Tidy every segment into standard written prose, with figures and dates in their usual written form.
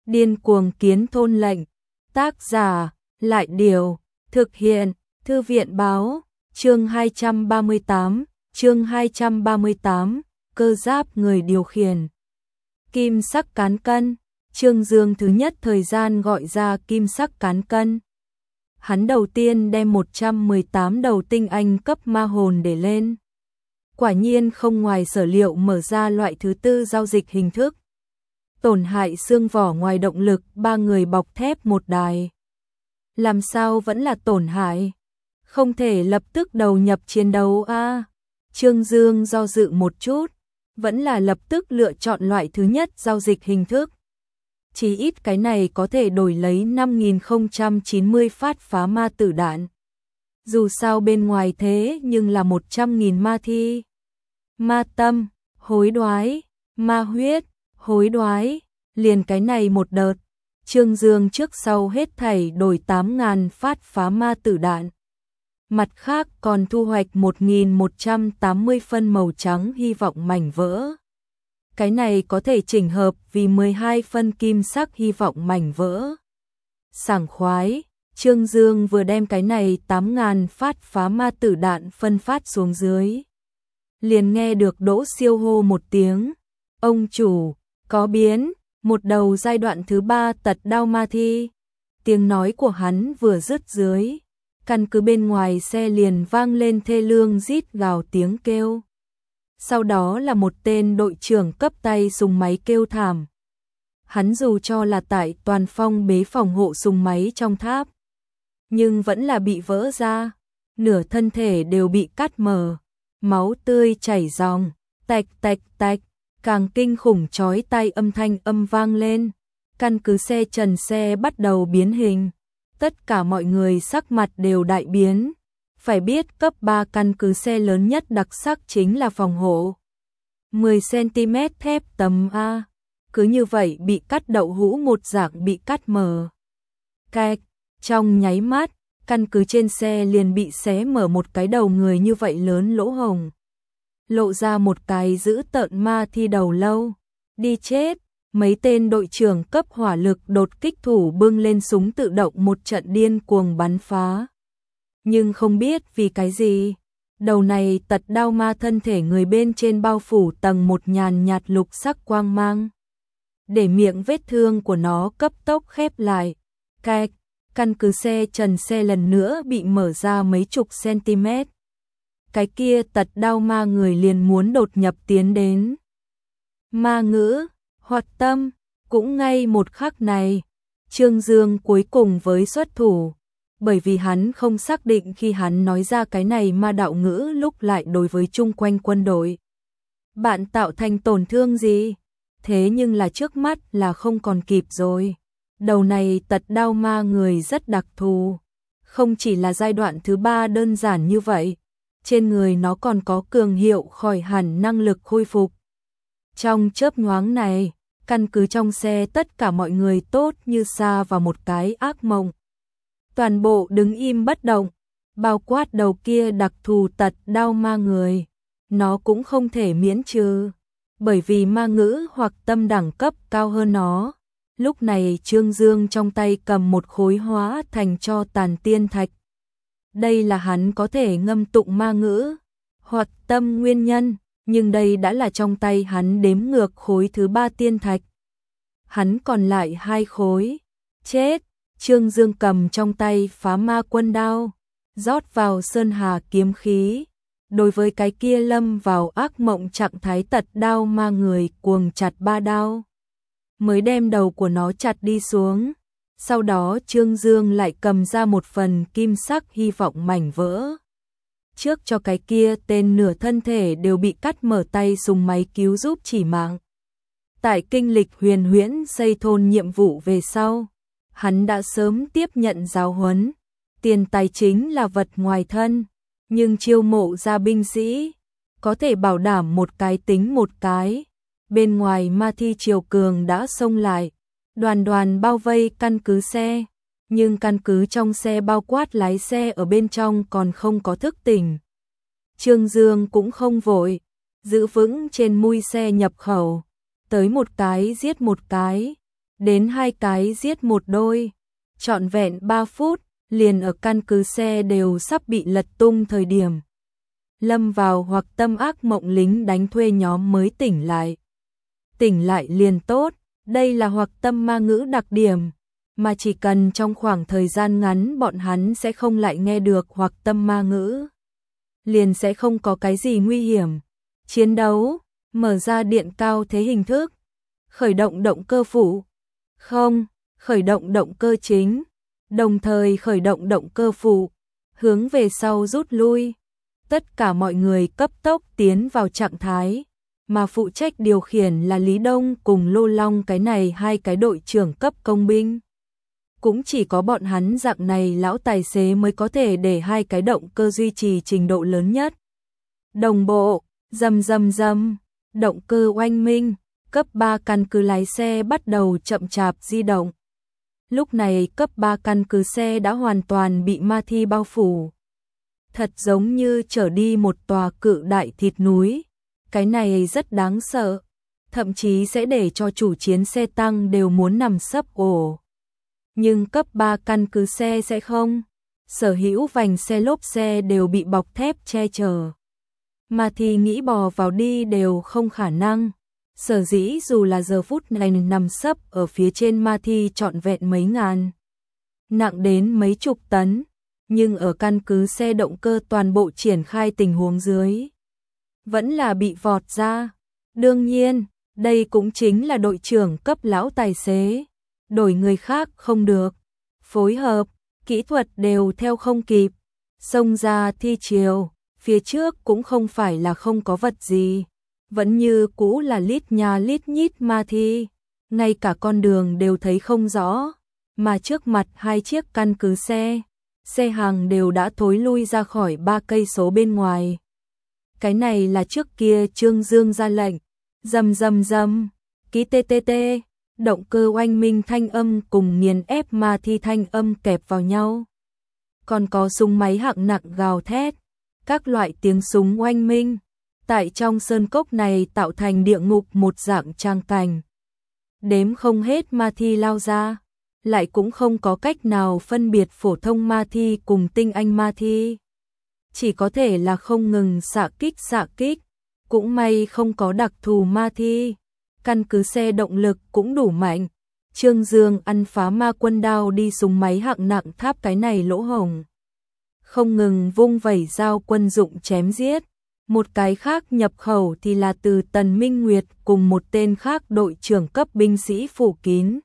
Điên cuồng kiến thôn lệnh. Tác giả, Lại Điều. Thực hiện, Thư viện Báo. Chương 238, cơ giáp người điều khiển. Kim sắc cán cân. Trương Dương thứ nhất thời gian gọi ra kim sắc cán cân. Hắn đầu tiên đem 118 đầu tinh anh cấp ma hồn để lên. Quả nhiên không ngoài sở liệu mở ra loại thứ tư giao dịch hình thức. Tổn hại xương vỏ ngoài động lực 3 người bọc thép một đài. Làm sao vẫn là tổn hại? Không thể lập tức đầu nhập chiến đấu a. Trương Dương do dự một chút, vẫn là lập tức lựa chọn loại thứ nhất giao dịch hình thức. Chỉ ít cái này có thể đổi lấy 5090 phát phá ma tử đạn. Dù sao bên ngoài thế nhưng là 100.000 ma thi. Ma tâm, hối đoái, ma huyết, hối đoái, liền cái này một đợt. Trương Dương trước sau hết thảy đổi 8.000 phát phá ma tử đạn. Mặt khác còn thu hoạch 1.180 phân màu trắng hy vọng mảnh vỡ. Cái này có thể chỉnh hợp vì 12 phân kim sắc hy vọng mảnh vỡ. Sảng khoái, Trương Dương vừa đem cái này 8.000 phát phá ma tử đạn phân phát xuống dưới. Liền nghe được Đỗ Siêu hô một tiếng. Ông chủ, có biến, một đầu giai đoạn thứ 3 tật đao ma thi. Tiếng nói của hắn vừa dứt dưới. Căn cứ bên ngoài xe liền vang lên thê lương rít gào tiếng kêu. Sau đó là một tên đội trưởng cấp tay súng máy kêu thảm. Hắn dù cho là tại toàn phong bế phòng hộ súng máy trong tháp, nhưng vẫn là bị vỡ ra, nửa thân thể đều bị cắt mở, máu tươi chảy ròng, tạch tạch tạch, càng kinh khủng chói tai âm thanh vang lên. Căn cứ xe trần xe bắt đầu biến hình. Tất cả mọi người sắc mặt đều đại biến. Phải biết cấp 3 căn cứ xe lớn nhất đặc sắc chính là phòng hộ 10cm thép tấm A. Cứ như vậy bị cắt đậu hũ một dạng bị cắt mở. Cạch, trong nháy mắt, căn cứ trên xe liền bị xé mở một cái đầu người như vậy lớn lỗ hổng. Lộ ra một cái dữ tợn ma thi đầu lâu. Đi chết! Mấy tên đội trưởng cấp hỏa lực đột kích thủ bưng lên súng tự động một trận điên cuồng bắn phá. Nhưng không biết vì cái gì, đầu này tật đao ma thân thể người bên trên bao phủ tầng một nhàn nhạt lục sắc quang mang. Để miệng vết thương của nó cấp tốc khép lại. Cạch, căn cứ xe trần xe lần nữa bị mở ra mấy chục cm. Cái kia tật đao ma người liền muốn đột nhập tiến đến. Ma ngữ, hoạt tâm, cũng ngay một khắc này, Trương Dương cuối cùng với xuất thủ. Bởi vì hắn không xác định khi hắn nói ra cái này ma đạo ngữ lúc lại đối với chung quanh quân đội. Bạn tạo thành tổn thương gì? Thế nhưng là trước mắt là không còn kịp rồi. Đầu này tật đao ma người rất đặc thù. Không chỉ là giai đoạn thứ 3 đơn giản như vậy. Trên người nó còn có cường hiệu khỏi hẳn năng lực khôi phục. Trong chớp nhoáng này, căn cứ trong xe tất cả mọi người tốt như sa vào một cái ác mộng. Toàn bộ đứng im bất động, bao quát đầu kia đặc thù tật đao ma người. Nó cũng không thể miễn trừ, bởi vì ma ngữ hoặc tâm đẳng cấp cao hơn nó. Lúc này Trương Dương trong tay cầm một khối hóa thành cho tàn tiên thạch. Đây là hắn có thể ngâm tụng ma ngữ, hoặc tâm nguyên nhân, nhưng đây đã là trong tay hắn đếm ngược khối thứ 3 tiên thạch. Hắn còn lại 2 khối. Chết! Trương Dương cầm trong tay phá ma quân đao, rót vào sơn hà kiếm khí. Đối với cái kia lâm vào ác mộng trạng thái tật đao ma người cuồng chặt 3 đao. Mới đem đầu của nó chặt đi xuống. Sau đó Trương Dương lại cầm ra một phần kim sắc hy vọng mảnh vỡ. Trước cho cái kia tên nửa thân thể đều bị cắt mở tay dùng máy cứu giúp chỉ mạng. Tại kinh lịch huyền huyễn xây thôn nhiệm vụ về sau, hắn đã sớm tiếp nhận giáo huấn. Tiền tài chính là vật ngoài thân, nhưng chiêu mộ ra binh sĩ, có thể bảo đảm một cái tính một cái. Bên ngoài ma thi triều cường đã xông lại, đoàn đoàn bao vây căn cứ xe, nhưng căn cứ trong xe bao quát lái xe ở bên trong còn không có thức tỉnh. Trương Dương cũng không vội, giữ vững trên mui xe nhập khẩu, tới một cái giết một cái. đến hai cái giết một đôi, trọn vẹn 3 phút, liền ở căn cứ xe đều sắp bị lật tung thời điểm. Lâm vào hoặc tâm ác mộng lính đánh thuê nhóm mới tỉnh lại. Tỉnh lại liền tốt, đây là hoặc tâm ma ngữ đặc điểm, mà chỉ cần trong khoảng thời gian ngắn bọn hắn sẽ không lại nghe được hoặc tâm ma ngữ. Liền sẽ không có cái gì nguy hiểm. Chiến đấu, mở ra điện cao thế hình thức, khởi động động cơ phụ, không, khởi động động cơ chính, đồng thời khởi động động cơ phụ, hướng về sau rút lui. Tất cả mọi người cấp tốc tiến vào trạng thái, mà phụ trách điều khiển là Lý Đông cùng Lô Long, cái này hai cái đội trưởng cấp công binh. Cũng chỉ có bọn hắn dạng này lão tài xế mới có thể để hai cái động cơ duy trì trình độ lớn nhất. Đồng bộ, rầm rầm rầm, động cơ oanh minh, cấp 3 căn cứ lái xe bắt đầu chậm chạp di động. Lúc này cấp 3 căn cứ xe đã hoàn toàn bị ma thi bao phủ. Thật giống như trở đi một tòa cự đại thịt núi. Cái này rất đáng sợ, thậm chí sẽ để cho chủ chiến xe tăng đều muốn nằm sấp ổ. Nhưng cấp 3 căn cứ xe sẽ không. Sở hữu vành xe lốp xe đều bị bọc thép che chở. Mà thì nghĩ bò vào đi đều không khả năng. Sở dĩ dù là giờ phút này nằm sấp ở phía trên ma thi trọn vẹn mấy ngàn, nặng đến mấy chục tấn, nhưng ở căn cứ xe động cơ toàn bộ triển khai tình huống dưới, vẫn là bị vọt ra. Đương nhiên, đây cũng chính là đội trưởng cấp lão tài xế, đổi người khác không được. Phối hợp, kỹ thuật đều theo không kịp, xông ra thi chiều, phía trước cũng không phải là không có vật gì, vẫn như cũ là lít nhà lít nhít ma thi, ngay cả con đường đều thấy không rõ, mà trước mặt hai chiếc căn cứ xe hàng đều đã thối lui ra khỏi 3 cây số bên ngoài. Cái này là trước kia Trương Dương ra lệnh, rầm rầm rầm, ký TTT, động cơ oanh minh thanh âm cùng nghiền ép ma thi thanh âm kẹp vào nhau. Còn có súng máy hạng nặng gào thét, các loại tiếng súng oanh minh, tại trong sơn cốc này tạo thành địa ngục một dạng trang cảnh. Đếm không hết ma thi lao ra, lại cũng không có cách nào phân biệt phổ thông ma thi cùng tinh anh ma thi. Chỉ có thể là không ngừng xạ kích, cũng may không có đặc thù ma thi. Căn cứ xe động lực cũng đủ mạnh. Trương Dương ăn phá ma quân đao đi súng máy hạng nặng tháp cái này lỗ hổng. Không ngừng vung vẩy dao quân dụng chém giết. Một cái khác nhập khẩu thì là từ Tần Minh Nguyệt cùng một tên khác đội trưởng cấp binh sĩ phủ kín.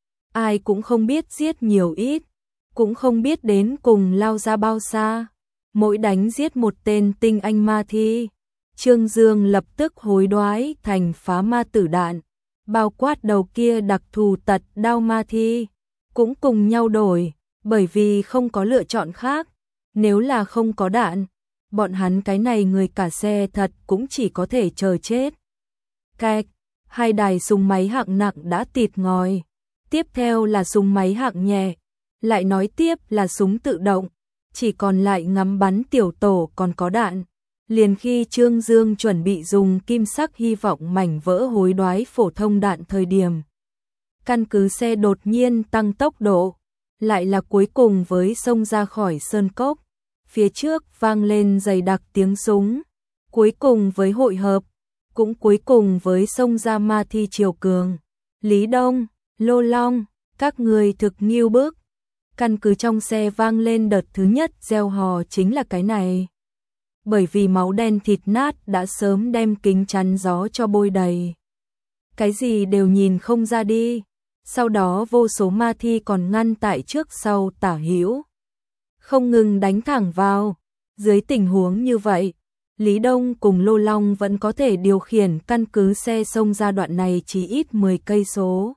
Ai cũng không biết giết nhiều ít, cũng không biết đến cùng lao ra bao xa. Mỗi đánh giết một tên tinh anh ma thi, Trương Dương lập tức hối đoái thành phá ma tử đạn, bao quát đầu kia đặc thù tật đao ma thi, cũng cùng nhau đổi, bởi vì không có lựa chọn khác. Nếu là không có đạn, bọn hắn cái này người cả xe thật cũng chỉ có thể chờ chết. Cạch, hai đài súng máy hạng nặng đã tịt ngòi, tiếp theo là súng máy hạng nhẹ, lại nói tiếp là súng tự động, chỉ còn lại ngắm bắn tiểu tổ còn có đạn. Liền khi Trương Dương chuẩn bị dùng kim sắc hy vọng mảnh vỡ hối đoái phổ thông đạn thời điểm, căn cứ xe đột nhiên tăng tốc độ, lại là cuối cùng với xông ra khỏi sơn cốc. Phía trước vang lên dày đặc tiếng súng, cuối cùng với hội hợp, cũng cuối cùng với xông ra ma thi triều cường. Lý Đông, Lô Long, các người thực nghiêu bức. Căn cứ trong xe vang lên đợt thứ nhất reo hò chính là cái này. Bởi vì máu đen thịt nát đã sớm đem kính chắn gió cho bôi đầy. Cái gì đều nhìn không ra đi. Sau đó vô số ma thi còn ngăn tại trước sau tả hữu, không ngừng đánh thẳng vào. Dưới tình huống như vậy, Lý Đông cùng Lô Long vẫn có thể điều khiển căn cứ xe xông ra đoạn này chỉ ít 10 cây số.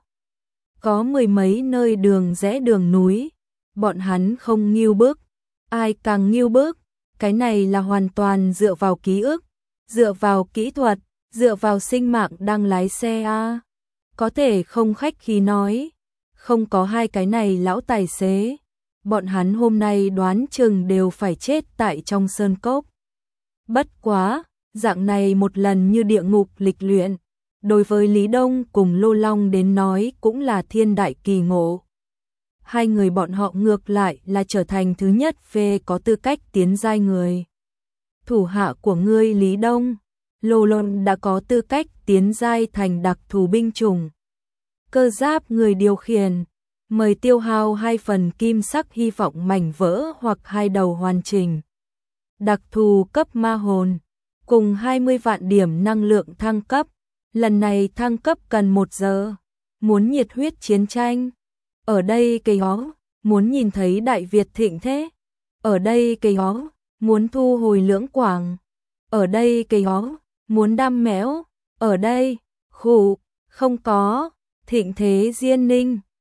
Có mười mấy nơi đường rẽ đường núi, bọn hắn không nghiêu bức, ai càng nghiêu bức, cái này là hoàn toàn dựa vào ký ức, dựa vào kỹ thuật, dựa vào sinh mạng đang lái xe a. Có thể không khách khí nói, không có hai cái này lão tài xế, bọn hắn hôm nay đoán chừng đều phải chết tại trong sơn cốc. Bất quá, dạng này một lần như địa ngục lịch luyện, đối với Lý Đông cùng Lô Long đến nói cũng là thiên đại kỳ ngộ. Hai người bọn họ ngược lại là trở thành thứ nhất về có tư cách tiến giai người. Thủ hạ của ngươi Lý Đông, Lô Long đã có tư cách tiến giai thành đặc thù binh chủng. Cơ giáp người điều khiển, mời tiêu hao 2 phần kim sắc hy vọng mảnh vỡ hoặc 2 đầu hoàn chỉnh. Đặc thù cấp ma hồn, cùng 20 vạn điểm năng lượng thăng cấp, lần này thăng cấp cần 1 giờ. Muốn nhiệt huyết chiến tranh, ở đây cây hó, muốn nhìn thấy Đại Việt thịnh thế, ở đây cây hó, muốn thu hồi lưỡng quảng, ở đây cây hó, muốn đam mẽo, ở đây, khủ, không có, thịnh thế diên ninh.